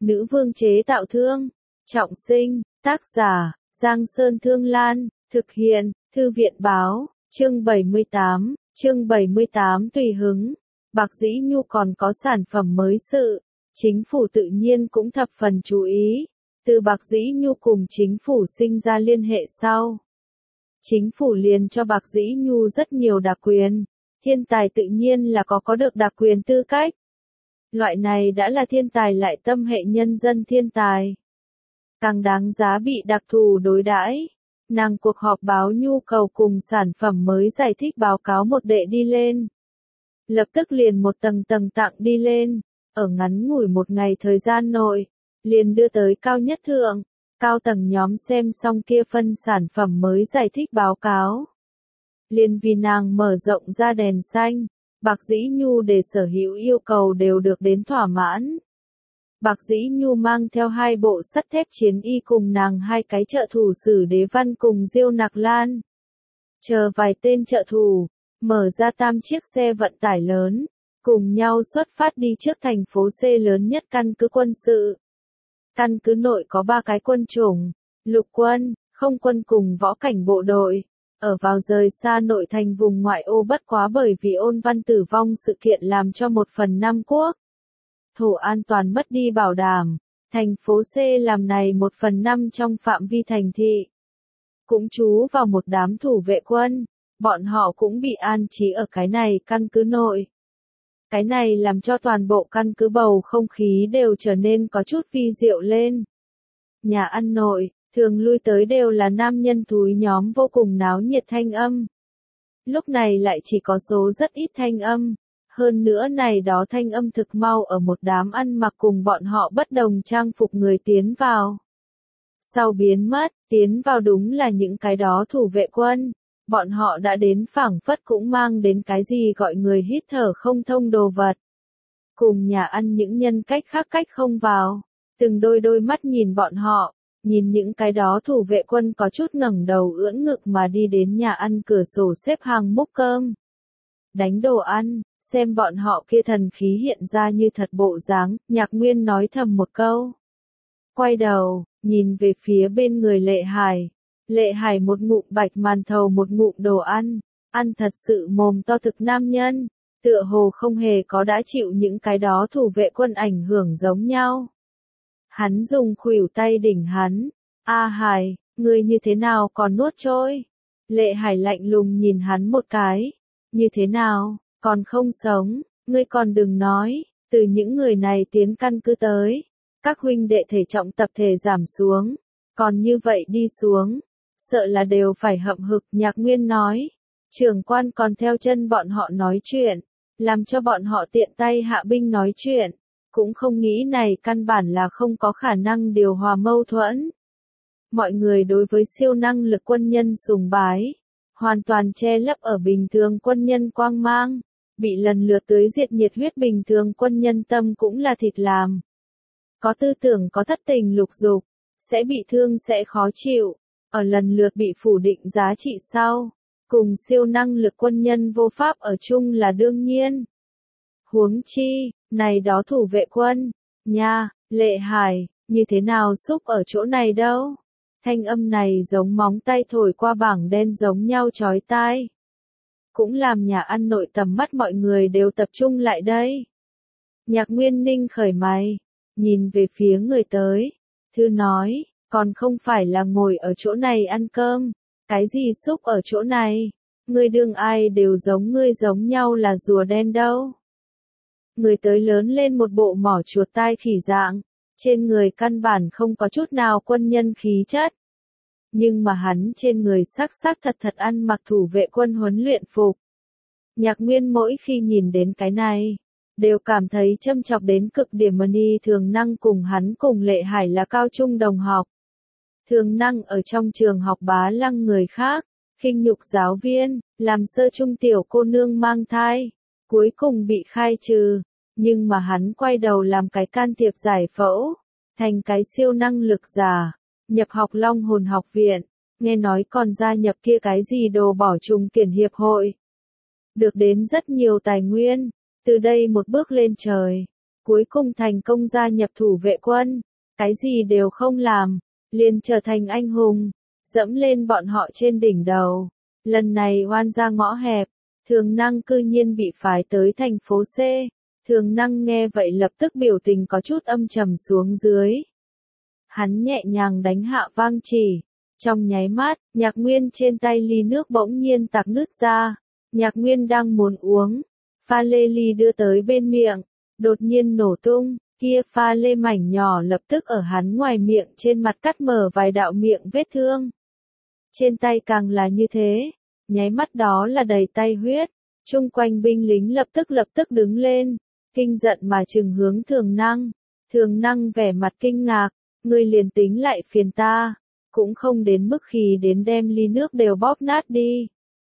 Nữ vương chế tạo thương. Trọng sinh, tác giả, Giang Sơn Thương Lan, thực hiện, Thư viện Báo, chương 78 tùy hứng. Bạc Dĩ Nhu còn có sản phẩm mới sự, chính phủ tự nhiên cũng thập phần chú ý. Từ Bạc Dĩ Nhu cùng chính phủ sinh ra liên hệ sau. Chính phủ liền cho Bạc Dĩ Nhu rất nhiều đặc quyền, thiên tài tự nhiên là có được đặc quyền tư cách. Loại này đã là thiên tài lại tâm hệ nhân dân thiên tài. Càng đáng giá bị đặc thù đối đãi. Nàng cuộc họp báo nhu cầu cùng sản phẩm mới giải thích báo cáo một đệ đi lên. Lập tức liền một tầng tặng đi lên, ở ngắn ngủi một ngày thời gian nội, liền đưa tới cao nhất thượng, cao tầng nhóm xem xong kia phân sản phẩm mới giải thích báo cáo. Liền vì nàng mở rộng ra đèn xanh, Bạc Dĩ Nhu để sở hữu yêu cầu đều được đến thỏa mãn. Bạc Dĩ Nhu mang theo 2 bộ sắt thép chiến y cùng nàng 2 cái trợ thủ Sử Đế Văn cùng Diêu Nặc Lan. Chờ vài tên trợ thủ, mở ra 3 chiếc xe vận tải lớn, cùng nhau xuất phát đi trước thành phố C lớn nhất căn cứ quân sự. Căn cứ nội có 3 cái quân chủng, lục quân, không quân cùng võ cảnh bộ đội, ở vào rời xa nội thành vùng ngoại ô bất quá bởi vì Ôn Văn tử vong sự kiện làm cho 1/5 quốc. Thổ an toàn mất đi bảo đảm, thành phố C làm này 1/5 trong phạm vi thành thị. Cũng trú vào một đám thủ vệ quân, bọn họ cũng bị an trí ở cái này căn cứ nội. Cái này làm cho toàn bộ căn cứ bầu không khí đều trở nên có chút vi diệu lên. Nhà ăn nội, thường lui tới đều là nam nhân thúi nhóm vô cùng náo nhiệt thanh âm. Lúc này lại chỉ có số rất ít thanh âm. Hơn nữa này đó thanh âm thực mau ở một đám ăn mặc cùng bọn họ bất đồng trang phục người tiến vào. Sau biến mất, tiến vào đúng là những cái đó thủ vệ quân. Bọn họ đã đến phảng phất cũng mang đến cái gì gọi người hít thở không thông đồ vật. Cùng nhà ăn những nhân cách khác cách không vào. Từng đôi mắt nhìn bọn họ, nhìn những cái đó thủ vệ quân có chút ngẩng đầu ưỡn ngực mà đi đến nhà ăn cửa sổ xếp hàng múc cơm. Đánh đồ ăn. Xem bọn họ kia thần khí hiện ra như thật bộ dáng, Nhạc Nguyên nói thầm một câu. Quay đầu, nhìn về phía bên người Lệ Hải. Lệ Hải một ngụm bạch màn thầu một ngụm đồ ăn, ăn thật sự mồm to thực nam nhân, tựa hồ không hề có đã chịu những cái đó thủ vệ quân ảnh hưởng giống nhau. Hắn dùng khuỷu tay đỉnh hắn, A Hải, ngươi như thế nào còn nuốt trôi? Lệ Hải lạnh lùng nhìn hắn một cái, như thế nào? Còn không sống, ngươi còn đừng nói, từ những người này tiến căn cứ tới, các huynh đệ thể trọng tập thể giảm xuống, còn như vậy đi xuống, sợ là đều phải hậm hực. Nhạc Nguyên nói, trưởng quan còn theo chân bọn họ nói chuyện, làm cho bọn họ tiện tay hạ binh nói chuyện, cũng không nghĩ này căn bản là không có khả năng điều hòa mâu thuẫn. Mọi người đối với siêu năng lực quân nhân sùng bái, hoàn toàn che lấp ở bình thường quân nhân quang mang. Bị lần lượt tưới diệt nhiệt huyết bình thường quân nhân tâm cũng là thịt làm. Có tư tưởng có thất tình lục dục, sẽ bị thương sẽ khó chịu, ở lần lượt bị phủ định giá trị sau, cùng siêu năng lực quân nhân vô pháp ở chung là đương nhiên. Huống chi, này đó thủ vệ quân, nha, Lệ Hải, như thế nào xúc ở chỗ này đâu? Thanh âm này giống móng tay thổi qua bảng đen giống nhau chói tai. Cũng làm nhà ăn nội tầm mắt mọi người đều tập trung lại đây. Nhạc Nguyên ninh khởi mày, nhìn về phía người tới, thư nói, còn không phải là ngồi ở chỗ này ăn cơm, cái gì xúc ở chỗ này, ngươi đương ai đều giống ngươi giống nhau là rùa đen đâu. Người tới lớn lên một bộ mỏ chuột tai khỉ dạng, trên người căn bản không có chút nào quân nhân khí chất. Nhưng mà hắn trên người sắc thật ăn mặc thủ vệ quân huấn luyện phục. Nhạc Nguyên mỗi khi nhìn đến cái này, đều cảm thấy châm chọc đến cực điểm. Mani Thường Năng cùng hắn cùng Lệ Hải là cao trung đồng học. Thường Năng ở trong trường học bá lăng người khác, khinh nhục giáo viên, làm sơ trung tiểu cô nương mang thai, cuối cùng bị khai trừ. Nhưng mà hắn quay đầu làm cái can thiệp giải phẫu, thành cái siêu năng lực giả. Nhập học Long Hồn học viện, nghe nói còn gia nhập kia cái gì đồ bỏ trùng kiển hiệp hội. Được đến rất nhiều tài nguyên, từ đây một bước lên trời. cuối cùng thành công gia nhập thủ vệ quân, cái gì đều không làm, liền trở thành anh hùng, dẫm lên bọn họ trên đỉnh đầu. Lần này oan ra ngõ hẹp, Thường Năng cư nhiên bị phái tới thành phố C. Thường Năng nghe vậy lập tức biểu tình có chút âm trầm xuống dưới. Hắn nhẹ nhàng đánh hạ vang chỉ. Trong nháy mắt, Nhạc Nguyên trên tay ly nước bỗng nhiên tạc nứt ra. Nhạc Nguyên đang muốn uống. Pha lê ly đưa tới bên miệng. Đột nhiên nổ tung. Kia pha lê mảnh nhỏ lập tức ở hắn ngoài miệng trên mặt cắt mở vài đạo miệng vết thương. Trên tay càng là như thế. Nháy mắt đó là đầy tay huyết. Chung quanh binh lính lập tức đứng lên. Kinh giận mà trừng hướng Thường Năng. Thường Năng vẻ mặt kinh ngạc. Ngươi liền tính lại phiền ta. Cũng không đến mức khi đến đem ly nước đều bóp nát đi.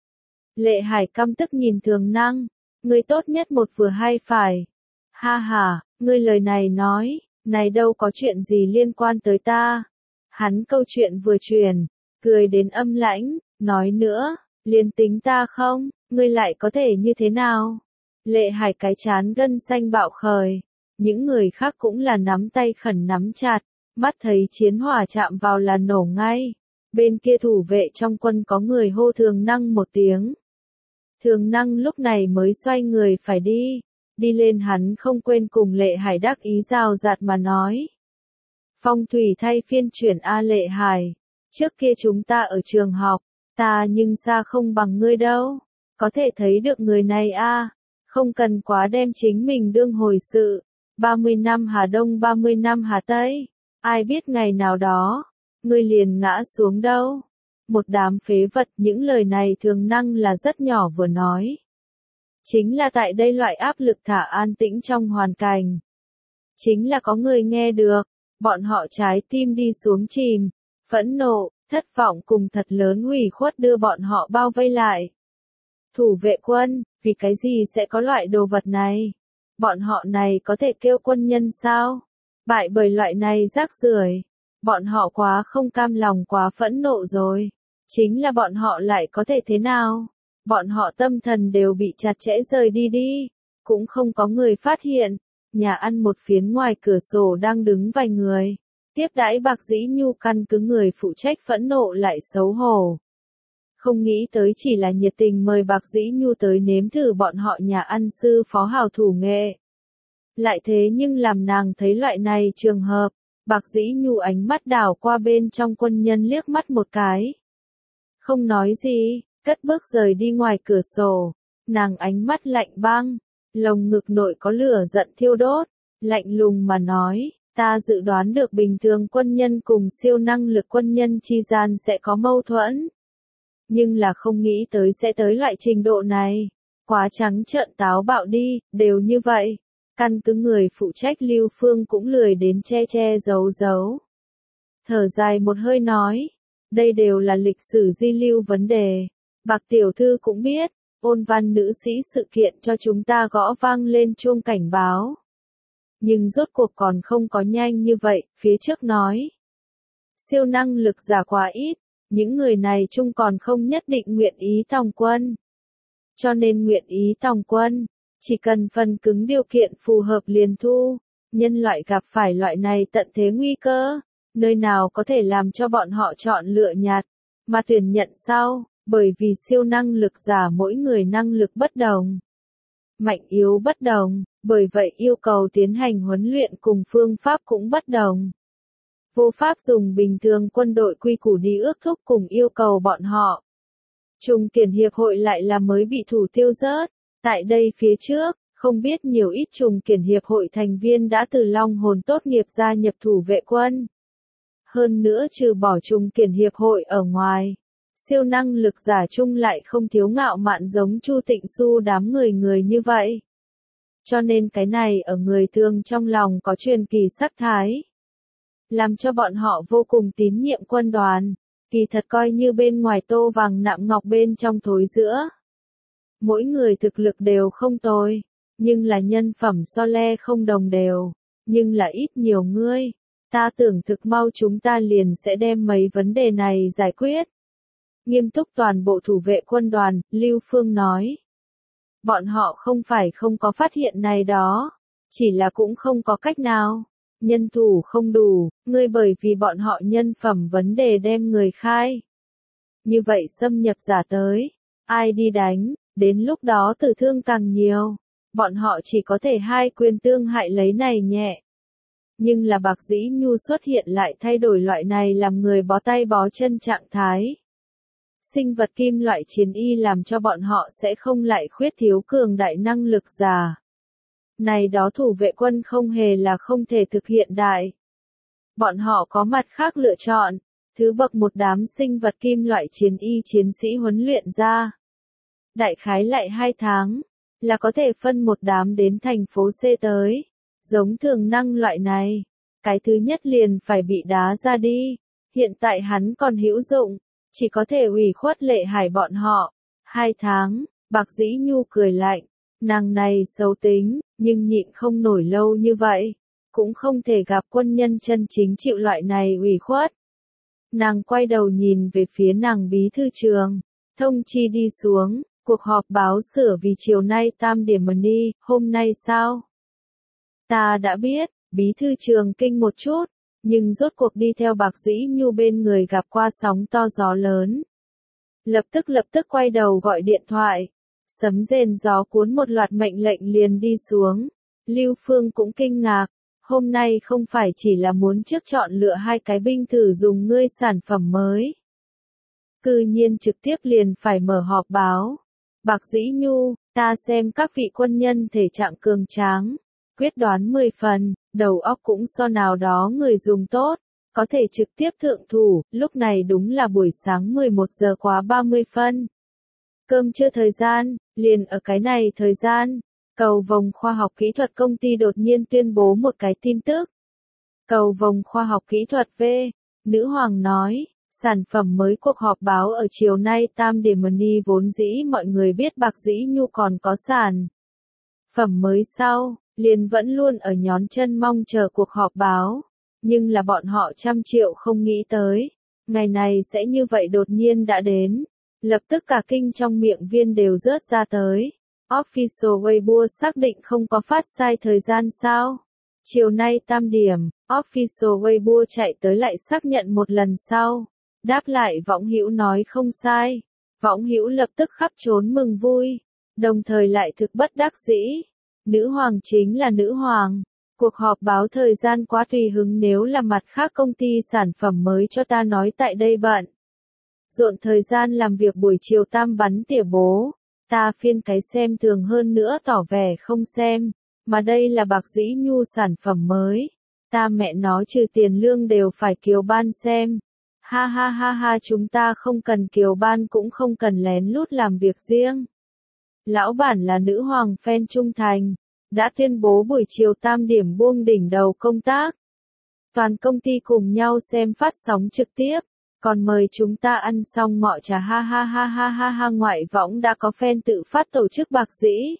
Lệ Hải căm tức nhìn Thường Năng. Ngươi tốt nhất một vừa hai phải. Ha ha, ngươi lời này nói, này đâu có chuyện gì liên quan tới ta. Hắn câu chuyện vừa truyền, cười đến âm lãnh, nói nữa, liền tính ta không, ngươi lại có thể như thế nào? Lệ Hải cái chán gân xanh bạo khởi, những người khác cũng là nắm tay khẩn nắm chặt, mắt thấy chiến hỏa chạm vào là nổ ngay. Bên kia thủ vệ trong quân có người hô Thường Năng một tiếng. Thường Năng lúc này mới xoay người phải đi. Đi lên hắn không quên cùng Lệ Hải đắc ý rào rạt mà nói. Phong thủy thay phiên chuyển A Lệ Hải. Trước kia chúng ta ở trường học, ta nhưng xa không bằng ngươi đâu. Có thể thấy được người này a, không cần quá đem chính mình đương hồi sự. 30 năm Hà Đông 30 năm Hà Tây. Ai biết ngày nào đó, ngươi liền ngã xuống đâu. Một đám phế vật, những lời này Thường Năng là rất nhỏ vừa nói. Chính là tại đây loại áp lực thả an tĩnh trong hoàn cảnh. Chính là có người nghe được, bọn họ trái tim đi xuống chìm, phẫn nộ, thất vọng cùng thật lớn ủy khuất đưa bọn họ bao vây lại. Thủ vệ quân, vì cái gì sẽ có loại đồ vật này? Bọn họ này có thể kêu quân nhân sao? Bại bởi loại này rác rưởi, bọn họ quá không cam lòng quá phẫn nộ rồi. Chính là bọn họ lại có thể thế nào? Bọn họ tâm thần đều bị chặt chẽ rời đi, cũng không có người phát hiện. Nhà ăn một phiến ngoài cửa sổ đang đứng vài người. Tiếp đãi Bạc Dĩ Nhu căn cứ người phụ trách phẫn nộ lại xấu hổ. Không nghĩ tới chỉ là nhiệt tình mời Bạc Dĩ Nhu tới nếm thử bọn họ nhà ăn sư phó hào thủ nghệ. Lại thế nhưng làm nàng thấy loại này trường hợp, Bạc Dĩ Nhu ánh mắt đảo qua bên trong quân nhân liếc mắt một cái. Không nói gì, cất bước rời đi ngoài cửa sổ, nàng ánh mắt lạnh băng, lồng ngực nội có lửa giận thiêu đốt, lạnh lùng mà nói, ta dự đoán được bình thường quân nhân cùng siêu năng lực quân nhân chi gian sẽ có mâu thuẫn. Nhưng là không nghĩ tới sẽ tới loại trình độ này, quá trắng trợn táo bạo đi, đều như vậy. Căn cứ người phụ trách Lưu Phương cũng lười đến che giấu giấu. Thở dài một hơi nói, đây đều là lịch sử di lưu vấn đề. Bạc tiểu thư cũng biết, ôn văn nữ sĩ sự kiện cho chúng ta gõ vang lên chuông cảnh báo. Nhưng rốt cuộc còn không có nhanh như vậy, phía trước nói. Siêu năng lực giả quá ít, những người này chung còn không nhất định nguyện ý tòng quân. Cho nên nguyện ý tòng quân, chỉ cần phần cứng điều kiện phù hợp liền thu. Nhân loại gặp phải loại này tận thế nguy cơ, nơi nào có thể làm cho bọn họ chọn lựa nhặt, mà tuyển nhận sau, bởi vì siêu năng lực giả mỗi người năng lực bất đồng. Mạnh yếu bất đồng, bởi vậy yêu cầu tiến hành huấn luyện cùng phương pháp cũng bất đồng. Vô pháp dùng bình thường quân đội quy củ đi ước thúc cùng yêu cầu bọn họ. Trung Kiển Hiệp hội lại là mới bị thủ tiêu rớt. Tại đây phía trước, không biết nhiều ít Trung Kiển Hiệp hội thành viên đã từ Long Hồn tốt nghiệp gia nhập thủ vệ quân. Hơn nữa trừ bỏ Trung Kiển Hiệp hội ở ngoài, siêu năng lực giả chung lại không thiếu ngạo mạn giống Chu Tịnh Xu đám người như vậy. Cho nên cái này ở người thường trong lòng có truyền kỳ sắc thái. Làm cho bọn họ vô cùng tín nhiệm quân đoàn, kỳ thật coi như bên ngoài tô vàng nạm ngọc bên trong thối giữa. Mỗi người thực lực đều không tồi, nhưng là nhân phẩm so le không đồng đều, nhưng là ít nhiều ngươi. Ta tưởng thực mau chúng ta liền sẽ đem mấy vấn đề này giải quyết. Nghiêm túc toàn bộ thủ vệ quân đoàn, Lưu Phương nói. Bọn họ không phải không có phát hiện này đó. Chỉ là cũng không có cách nào. Nhân thủ không đủ, ngươi bởi vì bọn họ nhân phẩm vấn đề đem người khai. Như vậy xâm nhập giả tới, ai đi đánh, đến lúc đó tử thương càng nhiều. Bọn họ chỉ có thể hai quyền tương hại lấy này nhẹ. Nhưng là Bạc Dĩ Nhu xuất hiện lại thay đổi loại này làm người bó tay bó chân trạng thái. Sinh vật kim loại chiến y làm cho bọn họ sẽ không lại khuyết thiếu cường đại năng lực giả. Này đó thủ vệ quân không hề là không thể thực hiện đại. Bọn họ có mặt khác lựa chọn, thứ bậc một đám sinh vật kim loại chiến y chiến sĩ huấn luyện ra. Đại khái lại 2 tháng, là có thể phân một đám đến thành phố C tới. Giống thường năng loại này, cái thứ nhất liền phải bị đá ra đi. Hiện tại hắn còn hữu dụng, chỉ có thể ủy khuất Lệ Hải bọn họ. 2 tháng, Bạc Dĩ Nhu cười lạnh, nàng này xấu tính, nhưng nhịn không nổi lâu như vậy, cũng không thể gặp quân nhân chân chính chịu loại này ủy khuất. Nàng quay đầu nhìn về phía nàng bí thư trường, thông chi đi xuống, cuộc họp báo sửa vì chiều nay tam điểm mà đi, hôm nay sao? Ta đã biết, bí thư trường kinh một chút, nhưng rốt cuộc đi theo Bạc Dĩ Nhu bên người gặp qua sóng to gió lớn. Lập tức quay đầu gọi điện thoại. Sấm rền gió cuốn một loạt mệnh lệnh liền đi xuống. Lưu Phương cũng kinh ngạc, hôm nay không phải chỉ là muốn trước chọn lựa 2 cái binh thử dùng ngươi sản phẩm mới. Cư nhiên trực tiếp liền phải mở họp báo. Bạc Dĩ Nhu, ta xem các vị quân nhân thể trạng cường tráng, quyết đoán 10 phần, đầu óc cũng so nào đó người dùng tốt, có thể trực tiếp thượng thủ, lúc này đúng là buổi sáng 11 giờ quá 30 phân. Cơm trưa thời gian, liền ở cái này thời gian, Cầu Vồng Khoa học Kỹ thuật công ty đột nhiên tuyên bố một cái tin tức. Cầu Vồng Khoa học Kỹ thuật V, nữ hoàng nói, sản phẩm mới cuộc họp báo ở chiều nay tam điểm money vốn dĩ mọi người biết Bạc Dĩ Nhu còn có sản phẩm mới sau, liền vẫn luôn ở nhón chân mong chờ cuộc họp báo, nhưng là bọn họ trăm triệu không nghĩ tới, ngày này sẽ như vậy đột nhiên đã đến. Lập tức cả kinh trong miệng viên đều rớt ra tới. Official Weibo xác định không có phát sai thời gian sao? Chiều nay tam điểm, Official Weibo chạy tới lại xác nhận một lần sau. Đáp lại Võng Hữu nói không sai. Võng Hữu lập tức khắp trốn mừng vui, đồng thời lại thực bất đắc dĩ. Nữ hoàng chính là nữ hoàng. Cuộc họp báo thời gian quá tùy hứng, nếu là mặt khác công ty sản phẩm mới cho ta nói tại đây bận. Dộn thời gian làm việc buổi chiều tam bắn tỉa bố, ta phiên cái xem thường hơn nữa tỏ vẻ không xem, mà đây là Bạc Dĩ Nhu sản phẩm mới, ta mẹ nó trừ tiền lương đều phải kiều ban xem. Ha ha ha ha, chúng ta không cần kiều ban cũng không cần lén lút làm việc riêng. Lão bản là nữ hoàng fan trung thành, đã tuyên bố buổi chiều tam điểm buông đỉnh đầu công tác. Toàn công ty cùng nhau xem phát sóng trực tiếp. Còn mời chúng ta ăn xong ngọ trà, ha ha ha ha ha ha. Ngoại võng đã có fan tự phát tổ chức Bạc Dĩ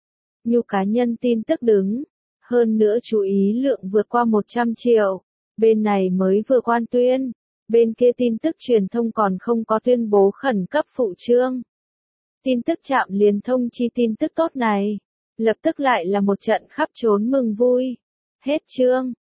Nhu cá nhân tin tức đứng. Hơn nữa chú ý lượng vượt qua 100 triệu. Bên này mới vừa quan tuyên. Bên kia tin tức truyền thông còn không có tuyên bố khẩn cấp phụ trương. Tin tức trạm liền thông chi tin tức tốt này. Lập tức lại là một trận khắp trốn mừng vui. Hết chương.